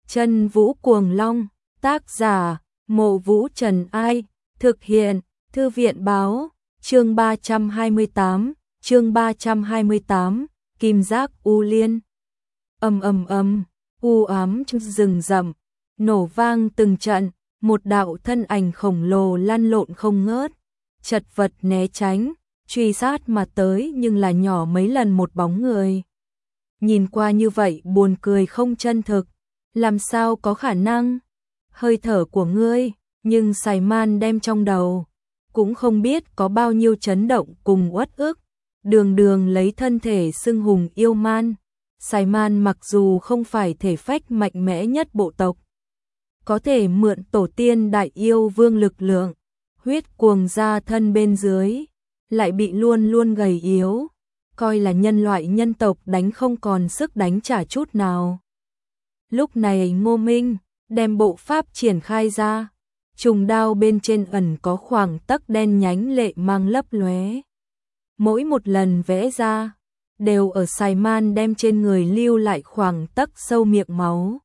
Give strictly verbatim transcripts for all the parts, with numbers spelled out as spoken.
Chân Vũ Cuồng Long, tác giả, Mộ Vũ Trần Ai, thực hiện, Thư viện Báo, chương ba trăm hai mươi tám, chương ba trăm hai mươi tám, Kim Giác U Liên. Ầm ầm ầm, u ám trong rừng rậm, nổ vang từng trận, một đạo thân ảnh khổng lồ lăn lộn không ngớt, chật vật né tránh, truy sát mà tới nhưng là nhỏ mấy lần một bóng người. Nhìn qua như vậy buồn cười không chân thực, làm sao có khả năng? Hơi thở của ngươi, nhưng Sài Man đem trong đầu, cũng không biết có bao nhiêu chấn động cùng uất ức, đường đường lấy thân thể xưng hùng yêu man. Sài Man mặc dù không phải thể phách mạnh mẽ nhất bộ tộc, có thể mượn tổ tiên đại yêu vương lực lượng, huyết cuồng ra thân bên dưới, lại bị luôn luôn gầy yếu, coi là nhân loại nhân tộc đánh không còn sức đánh trả chút nào. Lúc này Ngô Minh đem bộ pháp triển khai ra, trùng đao bên trên ẩn có khoảng tấc đen nhánh lệ mang lấp lóe. Mỗi một lần vẽ ra, đều ở Sài Man đem trên người lưu lại khoảng tấc sâu miệng máu.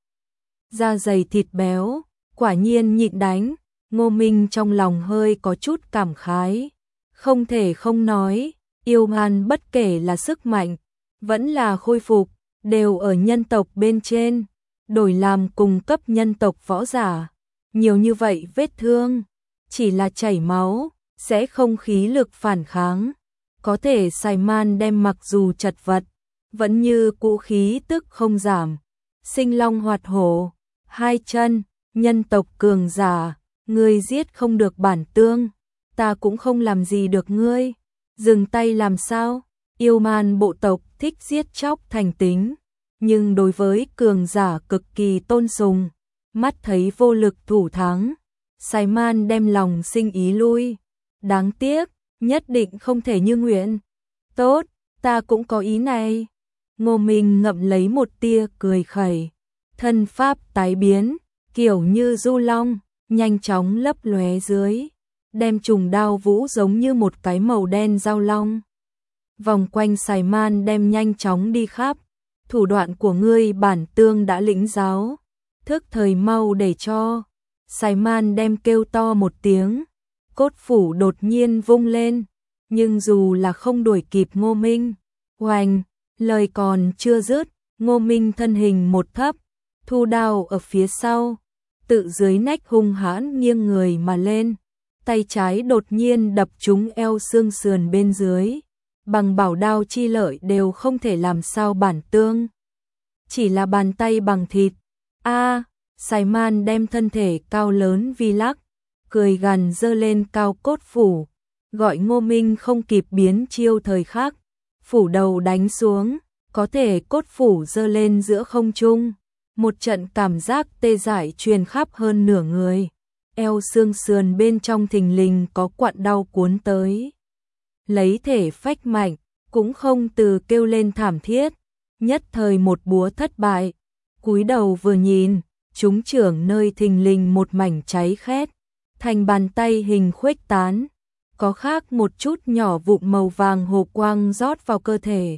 Da dày thịt béo, quả nhiên nhịn đánh, Ngô Minh trong lòng hơi có chút cảm khái. Không thể không nói, yêu man bất kể là sức mạnh, vẫn là khôi phục, đều ở nhân tộc bên trên, đổi làm cùng cấp nhân tộc võ giả. Nhiều như vậy vết thương, chỉ là chảy máu, sẽ không khí lực phản kháng. Có thể Sài Man đem mặc dù chật vật, vẫn như cũ khí tức không giảm. Sinh long hoạt hổ, hai chân, nhân tộc cường giả, ngươi giết không được bản tương, ta cũng không làm gì được ngươi. Dừng tay làm sao? Yêu man bộ tộc thích giết chóc thành tính, nhưng đối với cường giả cực kỳ tôn sùng, mắt thấy vô lực thủ thắng, Sài Man đem lòng sinh ý lui. Đáng tiếc, nhất định không thể như nguyện. Tốt, ta cũng có ý này. Ngô Minh ngậm lấy một tia cười khẩy, thân pháp tái biến, kiểu như du long, nhanh chóng lấp lóe dưới, đem trùng đao vũ giống như một cái màu đen dao long. Vòng quanh Sài Man đem nhanh chóng đi khắp, thủ đoạn của ngươi bản tương đã lĩnh giáo, thức thời mau để cho. Sài Man đem kêu to một tiếng, cốt phủ đột nhiên vung lên, nhưng dù là không đuổi kịp Ngô Minh. Oanh, lời còn chưa dứt, Ngô Minh thân hình một thấp, thu đao ở phía sau, tự dưới nách hung hãn nghiêng người mà lên, tay trái đột nhiên đập trúng eo xương sườn bên dưới, bằng bảo đao chi lợi đều không thể làm sao bản tương. Chỉ là bàn tay bằng thịt. A, Sài Man đem thân thể cao lớn vi lắc, cười gằn giơ lên cao cốt phủ, gọi Ngô Minh không kịp biến chiêu thời khắc, phủ đầu đánh xuống, có thể cốt phủ giơ lên giữa không trung, một trận cảm giác tê dại truyền khắp hơn nửa người, eo xương sườn bên trong thình lình có quặn đau cuốn tới. Lấy thể phách mạnh, cũng không từ kêu lên thảm thiết, nhất thời một búa thất bại, cúi đầu vừa nhìn, trúng trưởng nơi thình lình một mảnh cháy khét, thành bàn tay hình khuếch tán, có khác một chút nhỏ vụn màu vàng hồ quang rót vào cơ thể.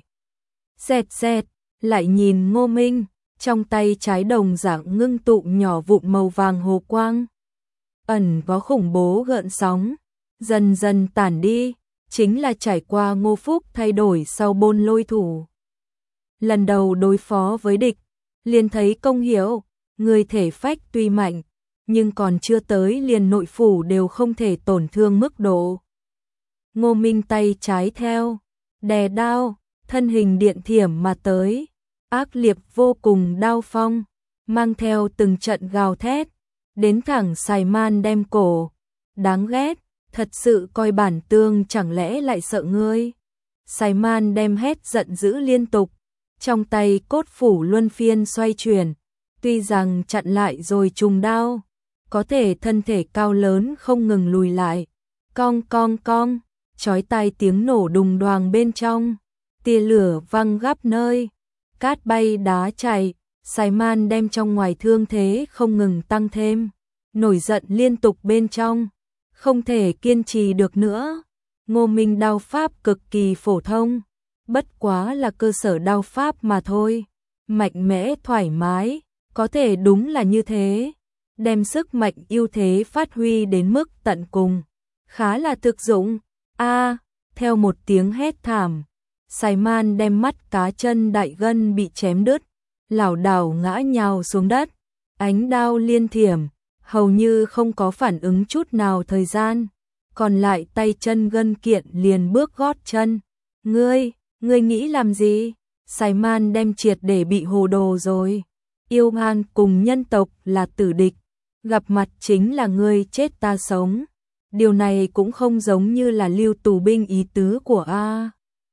Xẹt xẹt, lại nhìn Ngô Minh, trong tay trái đồng dạng ngưng tụ nhỏ vụn màu vàng hồ quang. Ẩn có khủng bố gợn sóng, dần dần tản đi, chính là trải qua Ngô Phúc thay đổi sau bôn lôi thủ. Lần đầu đối phó với địch, liền thấy công hiểu, người thể phách tuy mạnh, nhưng còn chưa tới liền nội phủ đều không thể tổn thương mức độ. Ngô Minh tay trái theo, đè đao, thân hình điện thiểm mà tới, ác liệt vô cùng đao phong, mang theo từng trận gào thét, đến thẳng Sài Man đem cổ. Đáng ghét, thật sự coi bản tương chẳng lẽ lại sợ ngươi. Sài Man đem hét giận dữ liên tục, trong tay cốt phủ luân phiên xoay chuyển, tuy rằng chặn lại rồi trùng đao, có thể thân thể cao lớn không ngừng lùi lại, cong cong cong, chói tai tiếng nổ đùng đoàng bên trong, tia lửa văng khắp nơi, cát bay đá chạy, Sài Man đem trong ngoài thương thế không ngừng tăng thêm, nổi giận liên tục bên trong, không thể kiên trì được nữa. Ngô Minh đao pháp cực kỳ phổ thông, bất quá là cơ sở đao pháp mà thôi, mạnh mẽ thoải mái, Có thể đúng là như thế, đem sức mạnh ưu thế phát huy đến mức tận cùng, khá là thực dụng. A, theo một tiếng hét thảm, Saiman đem mắt cá chân đại gân bị chém đứt, lảo đảo ngã nhào xuống đất, ánh đao liên thiểm, hầu như không có phản ứng chút nào thời gian, còn lại tay chân gân kiện liền bước gót chân. Ngươi, ngươi nghĩ làm gì? Saiman đem triệt để bị hồ đồ rồi. Yêu man cùng nhân tộc là tử địch, gặp mặt chính là ngươi chết ta sống. Điều này cũng không giống như là lưu tù binh ý tứ của A.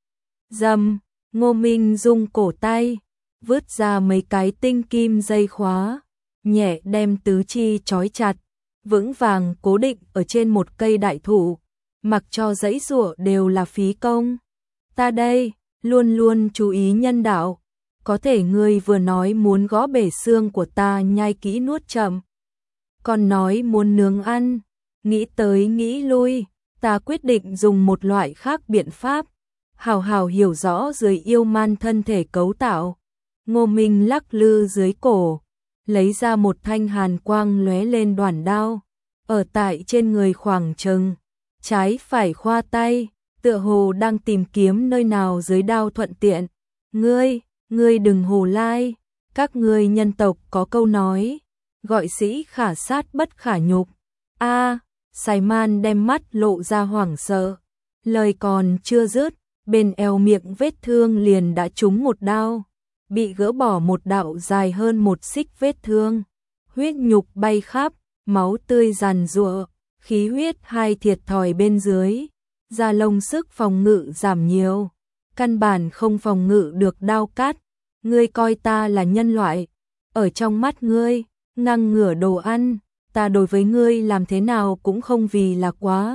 Dầm, Ngô Minh rung cổ tay, vứt ra mấy cái tinh kim dây khóa, nhẹ đem tứ chi trói chặt, vững vàng cố định ở trên một cây đại thụ, mặc cho giãy giụa đều là phí công. Ta đây, luôn luôn chú ý nhân đạo, có thể ngươi vừa nói muốn gõ bể xương của ta nhai kỹ nuốt chậm, còn nói muốn nướng ăn, nghĩ tới nghĩ lui, ta quyết định dùng một loại khác biện pháp, hào hào hiểu rõ dưới yêu man thân thể cấu tạo. Ngô Minh lắc lư dưới cổ, lấy ra một thanh hàn quang lóe lên đoản đao, ở tại trên người khoảng chừng, trái phải khoa tay, tựa hồ đang tìm kiếm nơi nào dưới đao thuận tiện. Ngươi, ngươi đừng hồ lai, các ngươi nhân tộc có câu nói, gọi sĩ khả sát bất khả nhục. A, Saiman đem mắt lộ ra hoảng sợ, lời còn chưa dứt, bên eo miệng vết thương liền đã trúng một đao, bị gỡ bỏ một đạo dài hơn một xích vết thương, huyết nhục bay khắp, máu tươi giàn giụa, khí huyết hai thiệt thòi bên dưới, da lông sức phòng ngự giảm nhiều, căn bản không phòng ngự được đao cắt. Ngươi coi ta là nhân loại, ở trong mắt ngươi, ngang ngửa đồ ăn, ta đối với ngươi làm thế nào cũng không vì là quá.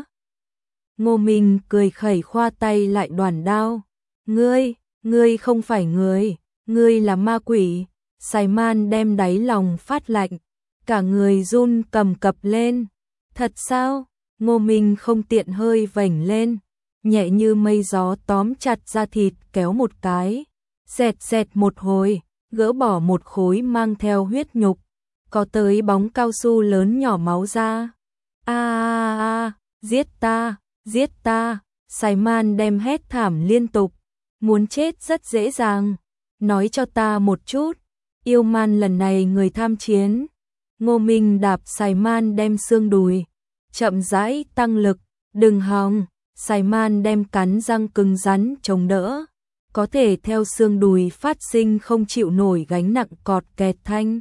Ngô Minh cười khẩy khoa tay lại đoản đao. Ngươi, ngươi không phải người, ngươi là ma quỷ. Saiman đem đáy lòng phát lạnh, cả người run cầm cập lên. Thật sao? Ngô Minh không tiện hơi vểnh lên, nhẹ như mây gió tóm chặt da thịt kéo một cái, xẹt xẹt một hồi, gỡ bỏ một khối mang theo huyết nhục, có tới bóng cao su lớn nhỏ máu ra. A a a, giết ta, giết ta, Saiman đem hét thảm liên tục, muốn chết rất dễ dàng, nói cho ta một chút, yêu man lần này người tham chiến. Ngô Minh đạp Saiman đem xương đùi, chậm rãi tăng lực, đừng hòng. Saiman đem cắn răng cứng rắn chống đỡ, có thể theo xương đùi phát sinh không chịu nổi gánh nặng cọt kẹt thanh,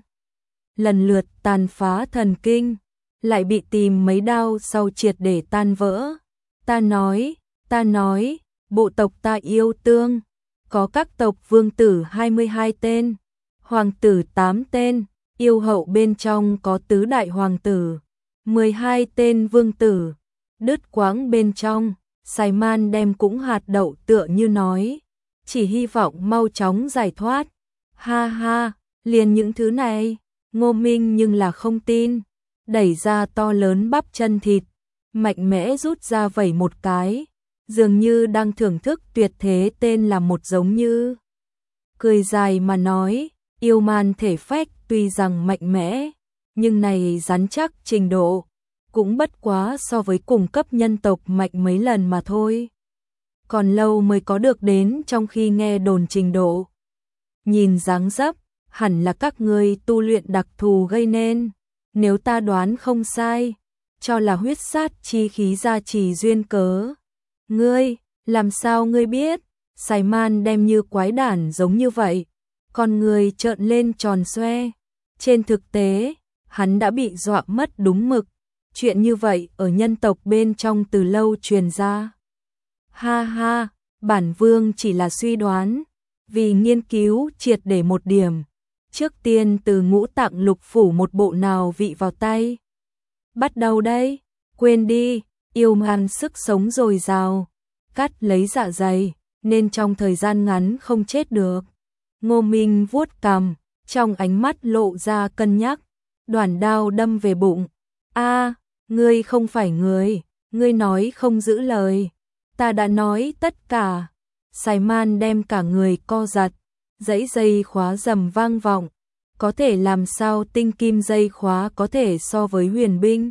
lần lượt tàn phá thần kinh, lại bị tìm mấy đao sau triệt để tan vỡ. Ta nói, ta nói, bộ tộc ta yêu tương, có các tộc vương tử hai mươi hai tên, hoàng tử tám tên, yêu hậu bên trong có tứ đại hoàng tử, mười hai tên vương tử, đứt quãng bên trong. Saiman đem cũng hạt đậu tựa như nói, chỉ hy vọng mau chóng giải thoát. Ha ha, liền những thứ này. Ngô Minh nhưng là không tin, đẩy ra to lớn bắp chân thịt, mạnh mẽ rút ra vẩy một cái, dường như đang thưởng thức tuyệt thế tên là một giống như. Cười dài mà nói, yêu man thể phách tuy rằng mạnh mẽ, nhưng này rắn chắc trình độ, cũng bất quá so với cùng cấp nhân tộc mạnh mấy lần mà thôi. Còn lâu mới có được đến trong khi nghe đồn trình độ. Nhìn dáng dấp, hẳn là các ngươi tu luyện đặc thù gây nên, nếu ta đoán không sai, cho là huyết sát chi khí gia trì duyên cớ. Ngươi, làm sao ngươi biết? Saiman đem như quái đản giống như vậy, con người trợn lên tròn xoe. Trên thực tế, hắn đã bị dọa mất đúng mực. Chuyện như vậy ở nhân tộc bên trong từ lâu truyền ra. Ha ha, bản vương chỉ là suy đoán, vì nghiên cứu triệt để một điểm, trước tiên từ ngũ tạng lục phủ một bộ nào vị vào tay. Bắt đầu đây, quên đi, yêu man sức sống dồi dào, cắt lấy dạ dày, nên trong thời gian ngắn không chết được. Ngô Minh vuốt cằm, trong ánh mắt lộ ra cân nhắc, đoản đao đâm về bụng. A, ngươi không phải người, ngươi nói không giữ lời. Ta đã nói tất cả. Saiman đem cả người co giật, dãy dây khóa rầm vang vọng, có thể làm sao tinh kim dây khóa có thể so với huyền binh.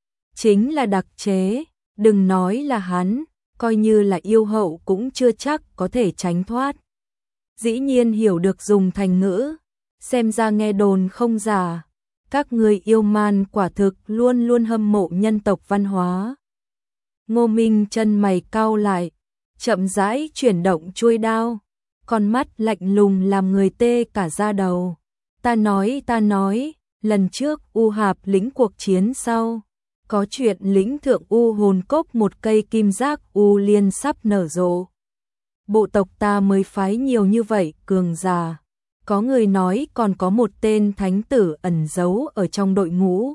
Chính là đặc chế, đừng nói là hắn, coi như là yêu hậu cũng chưa chắc có thể tránh thoát. Dĩ nhiên hiểu được dùng thành ngữ, xem ra nghe đồn không giả, các người yêu man quả thực luôn luôn hâm mộ nhân tộc văn hóa. Ngô Minh chân mày cau lại, chậm rãi chuyển động chuôi đao, con mắt lạnh lùng làm người tê cả da đầu. Ta nói, ta nói, lần trước U Hạp lĩnh cuộc chiến sau, có chuyện lĩnh thượng U hồn cốc một cây kim giác U liên sắp nở rộ. Bộ tộc ta mới phái nhiều như vậy cường giả. Có người nói còn có một tên thánh tử ẩn giấu ở trong đội ngũ.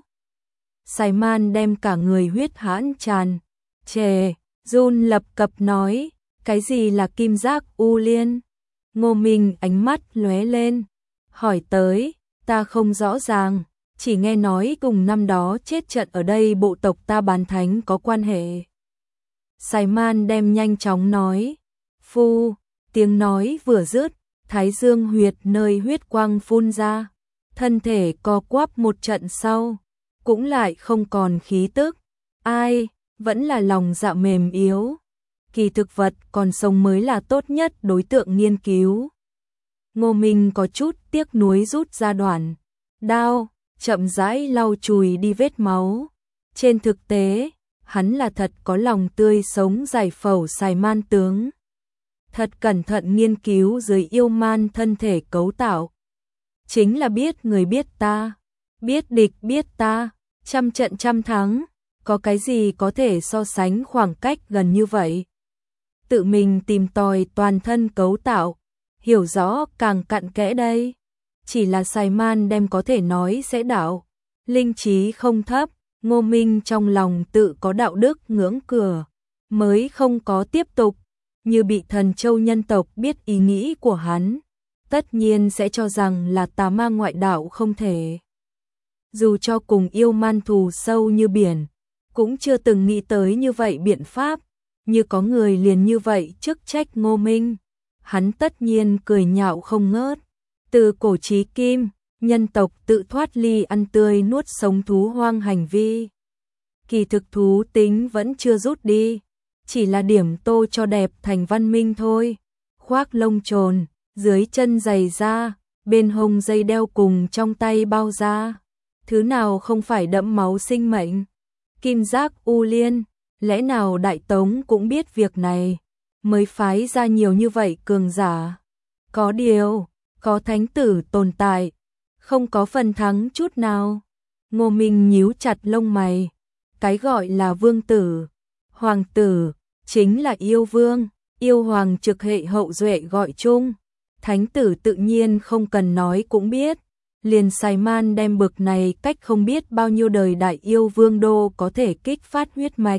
Sài Man đem cả người huyết hãn tràn. Chề, run lập cập nói, cái gì là kim giác U liên? Ngô Minh ánh mắt lóe lên, hỏi tới, ta không rõ ràng, chỉ nghe nói cùng năm đó chết trận ở đây bộ tộc ta bán thánh có quan hệ. Sài Man đem nhanh chóng nói, phu, tiếng nói vừa dứt, thái dương huyệt nơi huyết quang phun ra, thân thể co quắp một trận sau, cũng lại không còn khí tức. Ai, vẫn là lòng dạ mềm yếu. Kỳ thực vật còn sống mới là tốt nhất đối tượng nghiên cứu. Ngô Minh có chút tiếc nuối rút ra đoạn đao, chậm rãi lau chùi đi vết máu. Trên thực tế, hắn là thật có lòng tươi sống giải phẫu Sài Man tướng. Thật cẩn thận nghiên cứu dưới yêu man thân thể cấu tạo. Chính là biết người biết ta, biết địch biết ta, trăm trận trăm thắng, có cái gì có thể so sánh khoảng cách gần như vậy. Tự mình tìm tòi toàn thân cấu tạo, hiểu rõ càng cặn kẽ đây. Chỉ là Sài Man đem có thể nói sẽ đạo, linh trí không thấp, Ngô Minh trong lòng tự có đạo đức ngưỡng cửa, mới không có tiếp tục. Như bị thần châu nhân tộc biết ý nghĩ của hắn, tất nhiên sẽ cho rằng là tà ma ngoại đạo không thể. Dù cho cùng yêu man thù sâu như biển, cũng chưa từng nghĩ tới như vậy biện pháp, như có người liền như vậy chức trách Ngô Minh. Hắn tất nhiên cười nhạo không ngớt. Từ cổ chí kim, nhân tộc tự thoát ly ăn tươi nuốt sống thú hoang hành vi. Kỳ thực thú tính vẫn chưa rút đi, chỉ là điểm tô cho đẹp thành văn minh thôi. Khoác lông trồn, dưới chân giày da, bên hông dây đeo cùng trong tay bao da. Thứ nào không phải đẫm máu sinh mệnh? Kim giác U liên, lẽ nào Đại Tống cũng biết việc này, mới phái ra nhiều như vậy cường giả? Có điều, có thánh tử tồn tại, không có phần thắng chút nào. Ngô Minh nhíu chặt lông mày. Cái gọi là vương tử, hoàng tử, chính là yêu vương, yêu hoàng trực hệ hậu duệ gọi chung. Thánh tử tự nhiên không cần nói cũng biết. Liền Sài Man đem bực này cách không biết bao nhiêu đời đại yêu vương đô có thể kích phát huyết mạch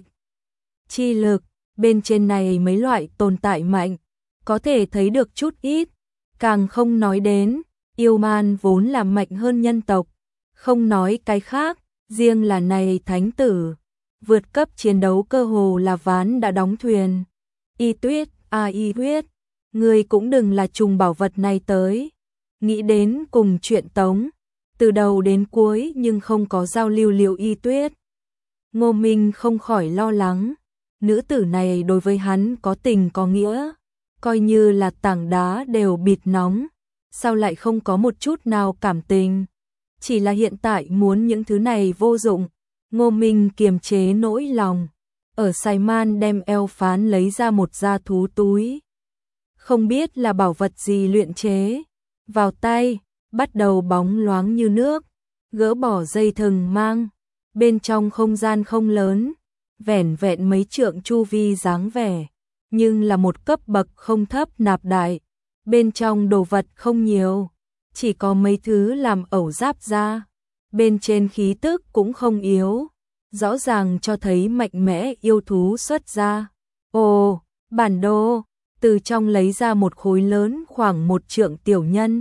chi lực, bên trên này mấy loại tồn tại mạnh, có thể thấy được chút ít, càng không nói đến, yêu man vốn là mạnh hơn nhân tộc, không nói cái khác, riêng là này thánh tử, vượt cấp chiến đấu cơ hồ là ván đã đóng thuyền. Y Tuyết, a Y Huyết, người cũng đừng là trùng bảo vật này tới. Nghĩ đến cùng chuyện Tống, từ đầu đến cuối nhưng không có giao lưu liệu Y Tuyết. Ngô Minh không khỏi lo lắng, nữ tử này đối với hắn có tình có nghĩa, coi như là tảng đá đều bịt nóng, sao lại không có một chút nào cảm tình. Chỉ là hiện tại muốn những thứ này vô dụng, Ngô Minh kiềm chế nỗi lòng, ở Sài Man đem eo phán lấy ra một da thú túi. Không biết là bảo vật gì luyện chế. Vào tay, bắt đầu bóng loáng như nước, gỡ bỏ dây thừng mang, bên trong không gian không lớn, vẻn vẹn mấy trượng chu vi dáng vẻ, nhưng là một cấp bậc không thấp nạp đại, bên trong đồ vật không nhiều, chỉ có mấy thứ làm ẩu giáp ra, bên trên khí tức cũng không yếu, rõ ràng cho thấy mạnh mẽ yêu thú xuất ra. Ồ, bản đồ, từ trong lấy ra một khối lớn khoảng một trượng tiểu nhân.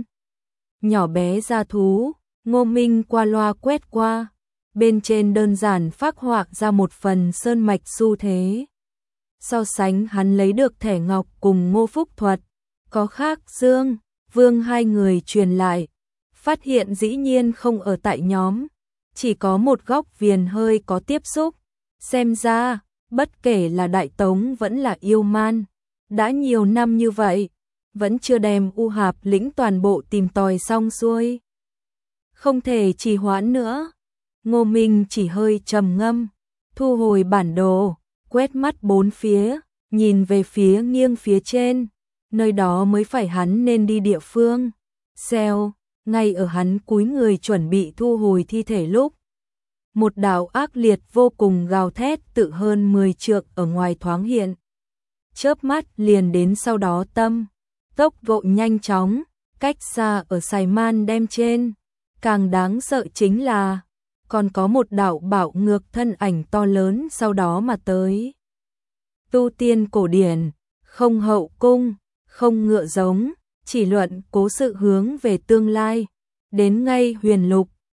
Nhỏ bé ra thú, Ngô Minh qua loa quét qua, bên trên đơn giản phác họa ra một phần sơn mạch xu thế. So sánh hắn lấy được thẻ ngọc cùng Ngô Phúc Thuật, có khác Dương, Vương hai người truyền lại, phát hiện dĩ nhiên không ở tại nhóm, chỉ có một góc viền hơi có tiếp xúc. Xem ra, bất kể là Đại Tống vẫn là Yêu Man, đã nhiều năm như vậy, vẫn chưa đem U Hạp lĩnh toàn bộ tìm tòi xong xuôi. Không thể trì hoãn nữa. Ngô Minh chỉ hơi trầm ngâm, thu hồi bản đồ, quét mắt bốn phía, nhìn về phía nghiêng phía trên, nơi đó mới phải hắn nên đi địa phương. Xèo, ngay ở hắn cúi người chuẩn bị thu hồi thi thể lúc, một đạo ác liệt vô cùng gào thét tự hơn mười trượng ở ngoài thoáng hiện. Chớp mắt liền đến sau đó tâm, tốc độ nhanh chóng, cách xa ở Sài Man đem trên. Càng đáng sợ chính là, còn có một đạo bạo ngược thân ảnh to lớn sau đó mà tới. Tu tiên cổ điển, không hậu cung, không ngựa giống, chỉ luận cố sự hướng về tương lai, đến ngay huyền lục,